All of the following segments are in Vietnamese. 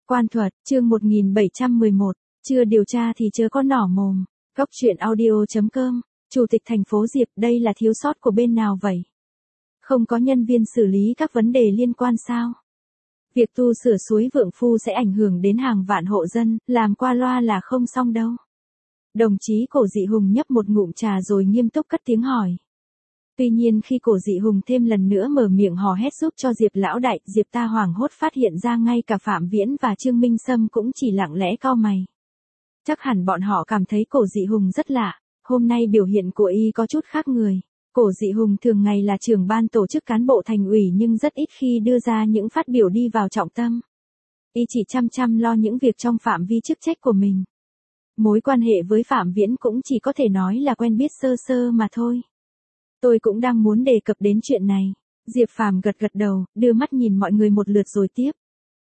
Quan thuật, chương 1711, chưa điều tra thì chớ có nỏ mồm. Góc truyện audio.com, Chủ tịch thành phố Diệp, đây là thiếu sót của bên nào vậy? Không có nhân viên xử lý các vấn đề liên quan sao? Việc tu sửa suối Vượng Phu sẽ ảnh hưởng đến hàng vạn hộ dân, làm qua loa là không xong đâu. Đồng chí Cổ Dị Hùng nhấp một ngụm trà rồi nghiêm túc cất tiếng hỏi. Tuy nhiên khi Cổ Dị Hùng thêm lần nữa mở miệng hò hét giúp cho Diệp lão đại, Diệp ta hoảng hốt phát hiện ra ngay cả Phạm Viễn và Trương Minh Sâm cũng chỉ lặng lẽ cau mày. Chắc hẳn bọn họ cảm thấy Cổ Dị Hùng rất lạ, hôm nay biểu hiện của y có chút khác người. Cổ Dị Hùng thường ngày là trưởng ban tổ chức cán bộ thành ủy nhưng rất ít khi đưa ra những phát biểu đi vào trọng tâm. Y chỉ chăm lo những việc trong phạm vi chức trách của mình. Mối quan hệ với Phạm Viễn cũng chỉ có thể nói là quen biết sơ sơ mà thôi. Tôi cũng đang muốn đề cập đến chuyện này. Diệp Phàm gật đầu, đưa mắt nhìn mọi người một lượt rồi tiếp.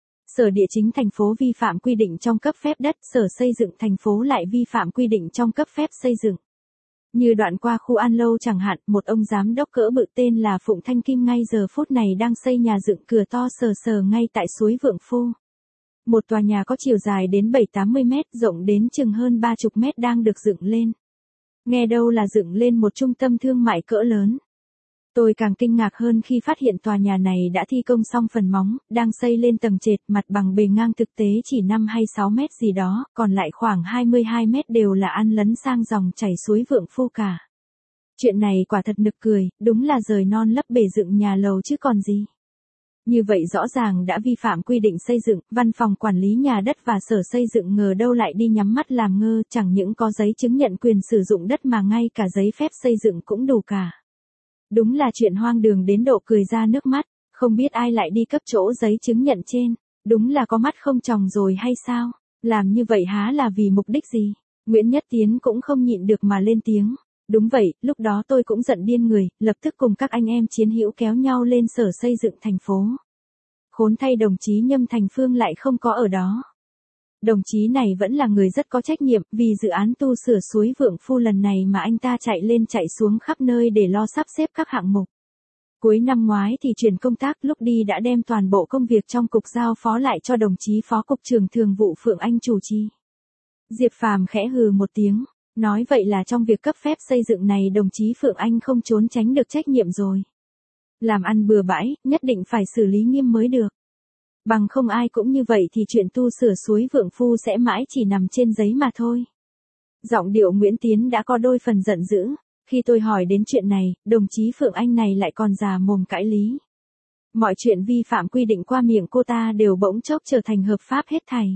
Sở Địa chính thành phố vi phạm quy định trong cấp phép đất, Sở Xây dựng thành phố lại vi phạm quy định trong cấp phép xây dựng. Như đoạn qua khu An Lâu chẳng hạn, một ông giám đốc cỡ bự tên là Phụng Thanh Kim ngay giờ phút này đang xây nhà dựng cửa to sờ ngay tại suối Vượng Phu. Một tòa nhà có chiều dài đến 7-80 mét, rộng đến chừng hơn 30 mét đang được dựng lên. Nghe đâu là dựng lên một trung tâm thương mại cỡ lớn. Tôi càng kinh ngạc hơn khi phát hiện tòa nhà này đã thi công xong phần móng, đang xây lên tầng trệt, mặt bằng bề ngang thực tế chỉ 5 hay 6 mét gì đó, còn lại khoảng 22 mét đều là ăn lấn sang dòng chảy suối Vượng Phu cả. Chuyện này quả thật nực cười, đúng là giời non lấp bể dựng nhà lầu chứ còn gì. Như vậy rõ ràng đã vi phạm quy định xây dựng, văn phòng quản lý nhà đất và sở xây dựng ngờ đâu lại đi nhắm mắt làm ngơ, chẳng những có giấy chứng nhận quyền sử dụng đất mà ngay cả giấy phép xây dựng cũng đủ cả. Đúng là chuyện hoang đường đến độ cười ra nước mắt, không biết ai lại đi cấp chỗ giấy chứng nhận trên, đúng là có mắt không tròng rồi hay sao, làm như vậy há là vì mục đích gì? Nguyễn Nhất Tiến cũng không nhịn được mà lên tiếng. Đúng vậy, lúc đó tôi cũng giận điên người, lập tức cùng các anh em chiến hữu kéo nhau lên sở xây dựng thành phố. Khốn thay đồng chí Nhâm Thành Phương lại không có ở đó. Đồng chí này vẫn là người rất có trách nhiệm, vì dự án tu sửa suối Vượng Phu lần này mà anh ta chạy lên chạy xuống khắp nơi để lo sắp xếp các hạng mục. Cuối năm ngoái thì chuyển công tác, lúc đi đã đem toàn bộ công việc trong cục giao phó lại cho đồng chí Phó Cục trưởng Thường vụ Phượng Anh chủ trì. Diệp Phàm khẽ hừ một tiếng. Nói vậy là trong việc cấp phép xây dựng này đồng chí Phượng Anh không trốn tránh được trách nhiệm rồi. Làm ăn bừa bãi, nhất định phải xử lý nghiêm mới được. Bằng không ai cũng như vậy thì chuyện tu sửa suối Vượng Phu sẽ mãi chỉ nằm trên giấy mà thôi. Giọng điệu Nguyễn Tiến đã có đôi phần giận dữ. Khi tôi hỏi đến chuyện này, đồng chí Phượng Anh này lại còn già mồm cãi lý. Mọi chuyện vi phạm quy định qua miệng cô ta đều bỗng chốc trở thành hợp pháp hết thảy.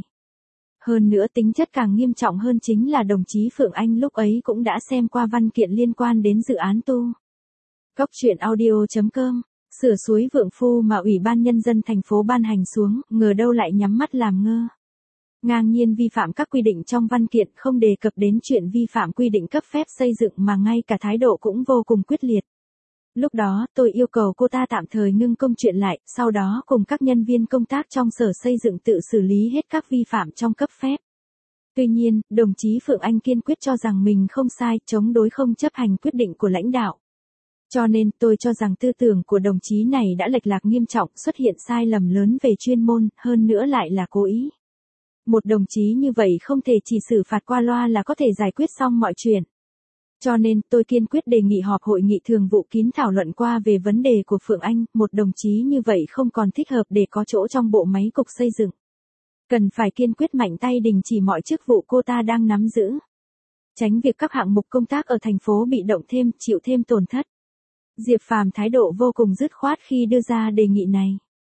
Hơn nữa tính chất càng nghiêm trọng hơn chính là đồng chí Phượng Anh lúc ấy cũng đã xem qua văn kiện liên quan đến dự án tu. Góc truyện audio.com, sửa suối Vượng Phu mà Ủy ban Nhân dân thành phố ban hành xuống, ngờ đâu lại nhắm mắt làm ngơ. Ngang nhiên vi phạm các quy định trong văn kiện, không đề cập đến chuyện vi phạm quy định cấp phép xây dựng mà ngay cả thái độ cũng vô cùng quyết liệt. Lúc đó, tôi yêu cầu cô ta tạm thời ngưng công chuyện lại, sau đó cùng các nhân viên công tác trong sở xây dựng tự xử lý hết các vi phạm trong cấp phép. Tuy nhiên, đồng chí Phượng Anh kiên quyết cho rằng mình không sai, chống đối không chấp hành quyết định của lãnh đạo. Cho nên, tôi cho rằng tư tưởng của đồng chí này đã lệch lạc nghiêm trọng, xuất hiện sai lầm lớn về chuyên môn, hơn nữa lại là cố ý. Một đồng chí như vậy không thể chỉ xử phạt qua loa là có thể giải quyết xong mọi chuyện. Cho nên, tôi kiên quyết đề nghị họp hội nghị thường vụ kín thảo luận qua về vấn đề của Phượng Anh, một đồng chí như vậy không còn thích hợp để có chỗ trong bộ máy cục xây dựng. Cần phải kiên quyết mạnh tay đình chỉ mọi chức vụ cô ta đang nắm giữ. Tránh việc các hạng mục công tác ở thành phố bị động thêm, chịu thêm tổn thất. Diệp Phàm thái độ vô cùng dứt khoát khi đưa ra đề nghị này.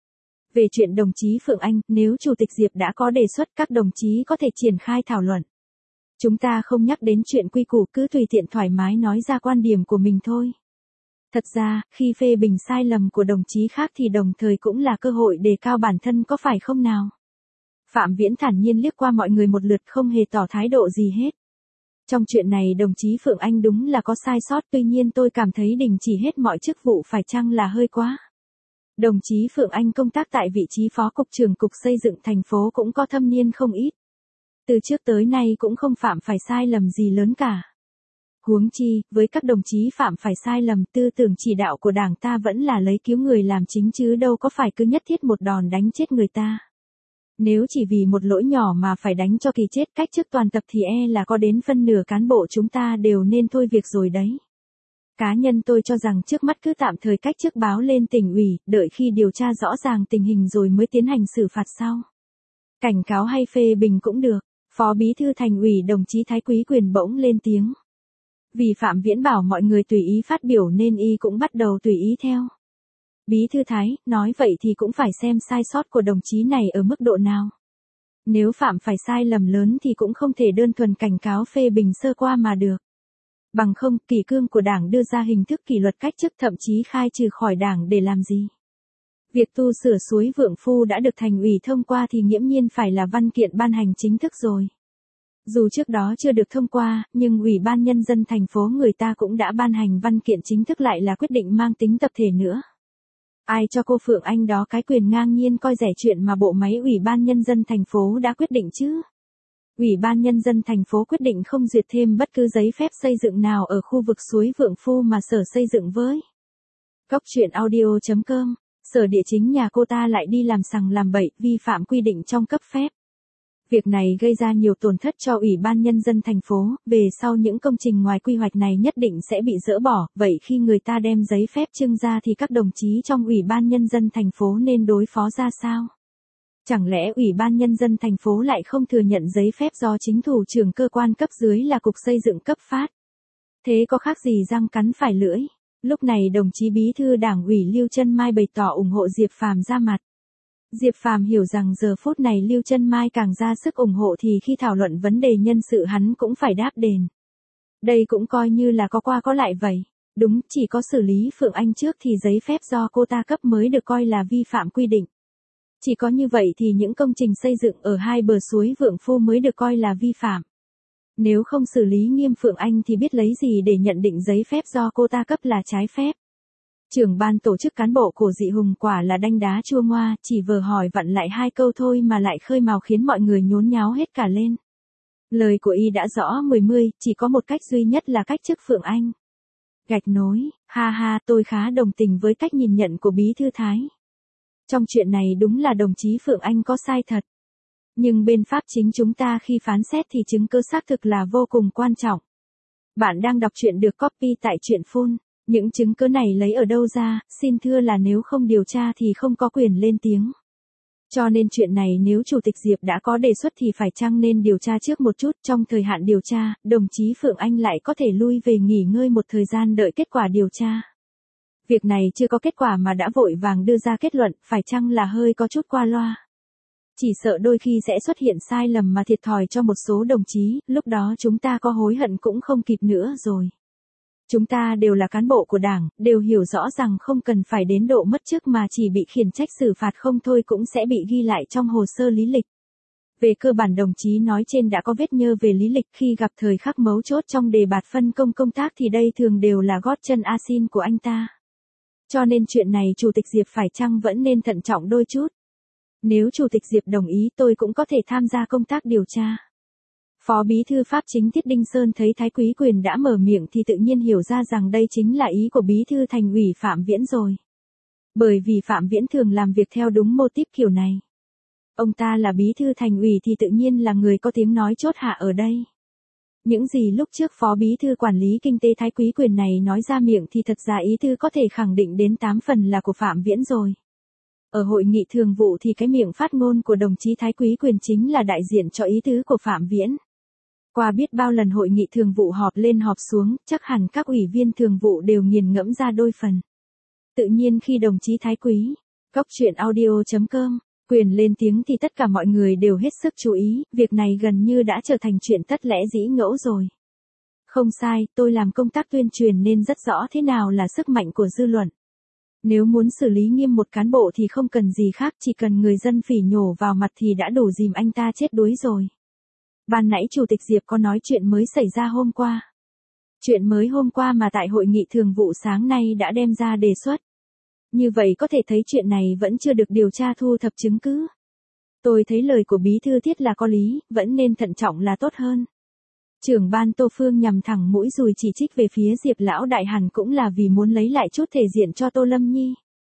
Về chuyện đồng chí Phượng Anh, nếu Chủ tịch Diệp đã có đề xuất các đồng chí có thể triển khai thảo luận. Chúng ta không nhắc đến chuyện quy củ, cứ tùy tiện thoải mái nói ra quan điểm của mình thôi. Thật ra, khi phê bình sai lầm của đồng chí khác thì đồng thời cũng là cơ hội đề cao bản thân có phải không nào? Phạm Viễn thản nhiên liếc qua mọi người một lượt không hề tỏ thái độ gì hết. Trong chuyện này đồng chí Phượng Anh đúng là có sai sót, tuy nhiên tôi cảm thấy đình chỉ hết mọi chức vụ phải chăng là hơi quá. Đồng chí Phượng Anh công tác tại vị trí Phó Cục trưởng Cục Xây dựng thành phố cũng có thâm niên không ít. Từ trước tới nay cũng không phạm phải sai lầm gì lớn cả. Huống chi, với các đồng chí phạm phải sai lầm, tư tưởng chỉ đạo của Đảng ta vẫn là lấy cứu người làm chính chứ đâu có phải cứ nhất thiết một đòn đánh chết người ta. Nếu chỉ vì một lỗi nhỏ mà phải đánh cho kỳ chết cách chức toàn tập thì là có đến phân nửa cán bộ chúng ta đều nên thôi việc rồi đấy. Cá nhân tôi cho rằng trước mắt cứ tạm thời cách chức báo lên tỉnh ủy, đợi khi điều tra rõ ràng tình hình rồi mới tiến hành xử phạt sau. Cảnh cáo hay phê bình cũng được. Phó Bí thư Thành ủy đồng chí Thái Quý Quyền bỗng lên tiếng. Vì Phạm Viễn bảo mọi người tùy ý phát biểu nên y cũng bắt đầu tùy ý theo. Bí thư Thái, nói vậy thì cũng phải xem sai sót của đồng chí này ở mức độ nào. Nếu phạm phải sai lầm lớn thì cũng không thể đơn thuần cảnh cáo phê bình sơ qua mà được. Bằng không, kỷ cương của Đảng đưa ra hình thức kỷ luật cách chức thậm chí khai trừ khỏi Đảng để làm gì? Việc tu sửa suối Vượng Phu đã được Thành ủy thông qua thì nghiễm nhiên phải là văn kiện ban hành chính thức rồi. Dù trước đó chưa được thông qua, nhưng Ủy ban Nhân dân thành phố người ta cũng đã ban hành văn kiện chính thức lại là quyết định mang tính tập thể nữa. Ai cho cô Phượng Anh đó cái quyền ngang nhiên coi rẻ chuyện mà bộ máy Ủy ban Nhân dân thành phố đã quyết định chứ? Ủy ban Nhân dân thành phố quyết định không duyệt thêm bất cứ giấy phép xây dựng nào ở khu vực suối Vượng Phu mà Sở Xây dựng với. Cóc truyện audio.com, Sở Địa Chính nhà cô ta lại đi làm sằng làm bậy, vi phạm quy định trong cấp phép. Việc này gây ra nhiều tổn thất cho Ủy ban Nhân dân thành phố, về sau những công trình ngoài quy hoạch này nhất định sẽ bị dỡ bỏ, vậy khi người ta đem giấy phép trưng ra thì các đồng chí trong Ủy ban Nhân dân thành phố nên đối phó ra sao? Chẳng lẽ Ủy ban Nhân dân thành phố lại không thừa nhận giấy phép do chính thủ trưởng cơ quan cấp dưới là Cục Xây dựng cấp phát? Thế có khác gì răng cắn phải lưỡi? Lúc này đồng chí Bí thư Đảng ủy Lưu Chân Mai bày tỏ ủng hộ Diệp Phàm ra mặt. Diệp Phàm hiểu rằng giờ phút này Lưu Chân Mai càng ra sức ủng hộ thì khi thảo luận vấn đề nhân sự hắn cũng phải đáp đền. Đây cũng coi như là có qua có lại vậy. Đúng, chỉ có xử lý Phượng Anh trước thì giấy phép do cô ta cấp mới được coi là vi phạm quy định. Chỉ có như vậy thì những công trình xây dựng ở hai bờ suối Vượng Phu mới được coi là vi phạm. Nếu không xử lý nghiêm Phượng Anh thì biết lấy gì để nhận định giấy phép do cô ta cấp là trái phép. Trưởng ban tổ chức cán bộ của Dị Hùng quả là đanh đá chua ngoa, chỉ vừa hỏi vặn lại 2 câu thôi mà lại khơi mào khiến mọi người nhốn nháo hết cả lên. Lời của y đã rõ mười, chỉ có một cách duy nhất là cách chức Phượng Anh. Gạch nối, ha ha, tôi khá đồng tình với cách nhìn nhận của Bí thư Thái. Trong chuyện này đúng là đồng chí Phượng Anh có sai thật. Nhưng bên pháp chính chúng ta khi phán xét thì chứng cứ xác thực là vô cùng quan trọng. Bạn đang đọc truyện được copy tại truyện Phun. Những chứng cứ này lấy ở đâu ra, xin thưa là nếu không điều tra thì không có quyền lên tiếng. Cho nên chuyện này nếu Chủ tịch Diệp đã có đề xuất thì phải chăng nên điều tra trước một chút, trong thời hạn điều tra, đồng chí Phượng Anh lại có thể lui về nghỉ ngơi một thời gian đợi kết quả điều tra. Việc này chưa có kết quả mà đã vội vàng đưa ra kết luận, phải chăng là hơi có chút qua loa. Chỉ sợ đôi khi sẽ xuất hiện sai lầm mà thiệt thòi cho một số đồng chí, lúc đó chúng ta có hối hận cũng không kịp nữa rồi. Chúng ta đều là cán bộ của Đảng, đều hiểu rõ rằng không cần phải đến độ mất chức mà chỉ bị khiển trách xử phạt không thôi cũng sẽ bị ghi lại trong hồ sơ lý lịch. Về cơ bản đồng chí nói trên đã có vết nhơ về lý lịch khi gặp thời khắc mấu chốt trong đề bạt phân công công tác thì đây thường đều là gót chân a xin của anh ta. Cho nên chuyện này Chủ tịch Diệp phải chăng vẫn nên thận trọng đôi chút. Nếu Chủ tịch Diệp đồng ý tôi cũng có thể tham gia công tác điều tra. Phó Bí thư Pháp chính Tiết Đinh Sơn thấy Thái Quý Quyền đã mở miệng thì tự nhiên hiểu ra rằng đây chính là ý của Bí thư Thành ủy Phạm Viễn rồi. Bởi vì Phạm Viễn thường làm việc theo đúng mô típ kiểu này. Ông ta là Bí thư Thành ủy thì tự nhiên là người có tiếng nói chốt hạ ở đây. Những gì lúc trước Phó Bí thư Quản lý Kinh tế Thái Quý Quyền này nói ra miệng thì thật ra ý thư có thể khẳng định đến 8 phần là của Phạm Viễn rồi. Ở hội nghị thường vụ thì cái miệng phát ngôn của đồng chí Thái Quý Quyền chính là đại diện cho ý tứ của Phạm Viễn. Qua biết bao lần hội nghị thường vụ họp lên họp xuống, chắc hẳn các ủy viên thường vụ đều nghiền ngẫm ra đôi phần. Tự nhiên khi đồng chí Thái Quý, Cóc truyện audio.com, Quyền lên tiếng thì tất cả mọi người đều hết sức chú ý, việc này gần như đã trở thành chuyện tất lẽ dĩ ngẫu rồi. Không sai, tôi làm công tác tuyên truyền nên rất rõ thế nào là sức mạnh của dư luận. Nếu muốn xử lý nghiêm một cán bộ thì không cần gì khác, chỉ cần người dân phỉ nhổ vào mặt thì đã đủ dìm anh ta chết đuối rồi. Ban nãy Chủ tịch Diệp có nói chuyện mới xảy ra hôm qua. Chuyện mới hôm qua mà tại hội nghị thường vụ sáng nay đã đem ra đề xuất. Như vậy có thể thấy chuyện này vẫn chưa được điều tra thu thập chứng cứ. Tôi thấy lời của Bí thư Thiết là có lý, vẫn nên thận trọng là tốt hơn. Trưởng ban Tô Phương nhằm thẳng mũi dùi chỉ trích về phía Diệp lão đại hẳn cũng là vì muốn lấy lại chút thể diện cho Tô Lâm Nhi.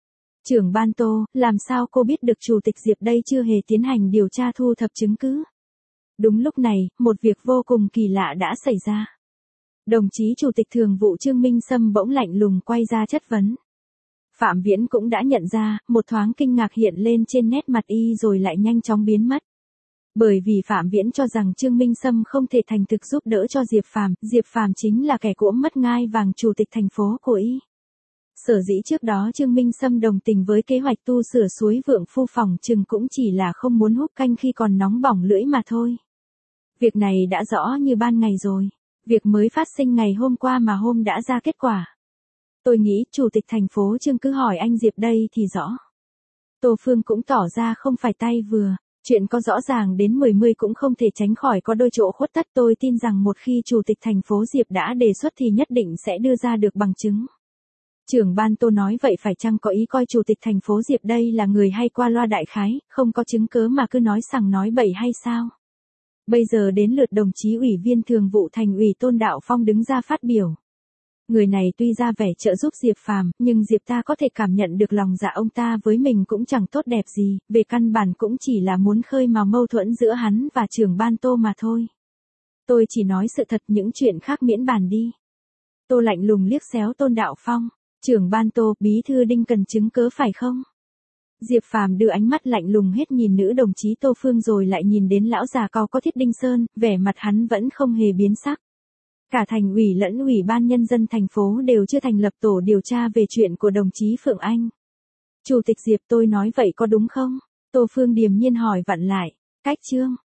Trưởng ban Tô, làm sao cô biết được Chủ tịch Diệp đây chưa hề tiến hành điều tra thu thập chứng cứ? Đúng lúc này, một việc vô cùng kỳ lạ đã xảy ra. Đồng chí Chủ tịch Thường vụ Trương Minh Sâm bỗng lạnh lùng quay ra chất vấn. Phạm Viễn cũng đã nhận ra, một thoáng kinh ngạc hiện lên trên nét mặt y rồi lại nhanh chóng biến mất. Bởi vì Phạm Viễn cho rằng Trương Minh Sâm không thể thành thực giúp đỡ cho Diệp Phàm chính là kẻ cuỗm mất ngai vàng chủ tịch thành phố của y. Sở dĩ trước đó Trương Minh Sâm đồng tình với kế hoạch tu sửa suối Vượng Phu phòng chừng cũng chỉ là không muốn húp canh khi còn nóng bỏng lưỡi mà thôi. Việc này đã rõ như ban ngày rồi. Việc mới phát sinh ngày hôm qua mà hôm đã ra kết quả. Tôi nghĩ Chủ tịch thành phố Trương cứ hỏi anh Diệp đây thì rõ. Tô Phương cũng tỏ ra không phải tay vừa. Chuyện có rõ ràng đến 10 cũng không thể tránh khỏi có đôi chỗ khuất tất. Tôi tin rằng một khi Chủ tịch thành phố Diệp đã đề xuất thì nhất định sẽ đưa ra được bằng chứng. Trưởng ban Tô nói vậy phải chăng có ý coi Chủ tịch thành phố Diệp đây là người hay qua loa đại khái, không có chứng cớ mà cứ nói sằng nói bậy hay sao? Bây giờ đến lượt đồng chí Ủy viên Thường vụ Thành ủy Tôn Đạo Phong đứng ra phát biểu. Người này tuy ra vẻ trợ giúp Diệp Phàm, nhưng Diệp ta có thể cảm nhận được lòng dạ ông ta với mình cũng chẳng tốt đẹp gì, về căn bản cũng chỉ là muốn khơi mào mâu thuẫn giữa hắn và trưởng ban Tô mà thôi. Tôi chỉ nói sự thật, những chuyện khác miễn bàn đi. Tô lạnh lùng liếc xéo Tôn Đạo Phong. Trưởng ban Tô, bí thư Đinh cần chứng cớ phải không? Diệp Phàm đưa ánh mắt lạnh lùng hết nhìn nữ đồng chí Tô Phương rồi lại nhìn đến lão già cao có Thiết Đinh Sơn, vẻ mặt hắn vẫn không hề biến sắc. Cả thành ủy lẫn ủy ban nhân dân thành phố đều chưa thành lập tổ điều tra về chuyện của đồng chí Phượng Anh. Chủ tịch Diệp, tôi nói vậy có đúng không? Tô Phương điềm nhiên hỏi vặn lại. Cách Trương.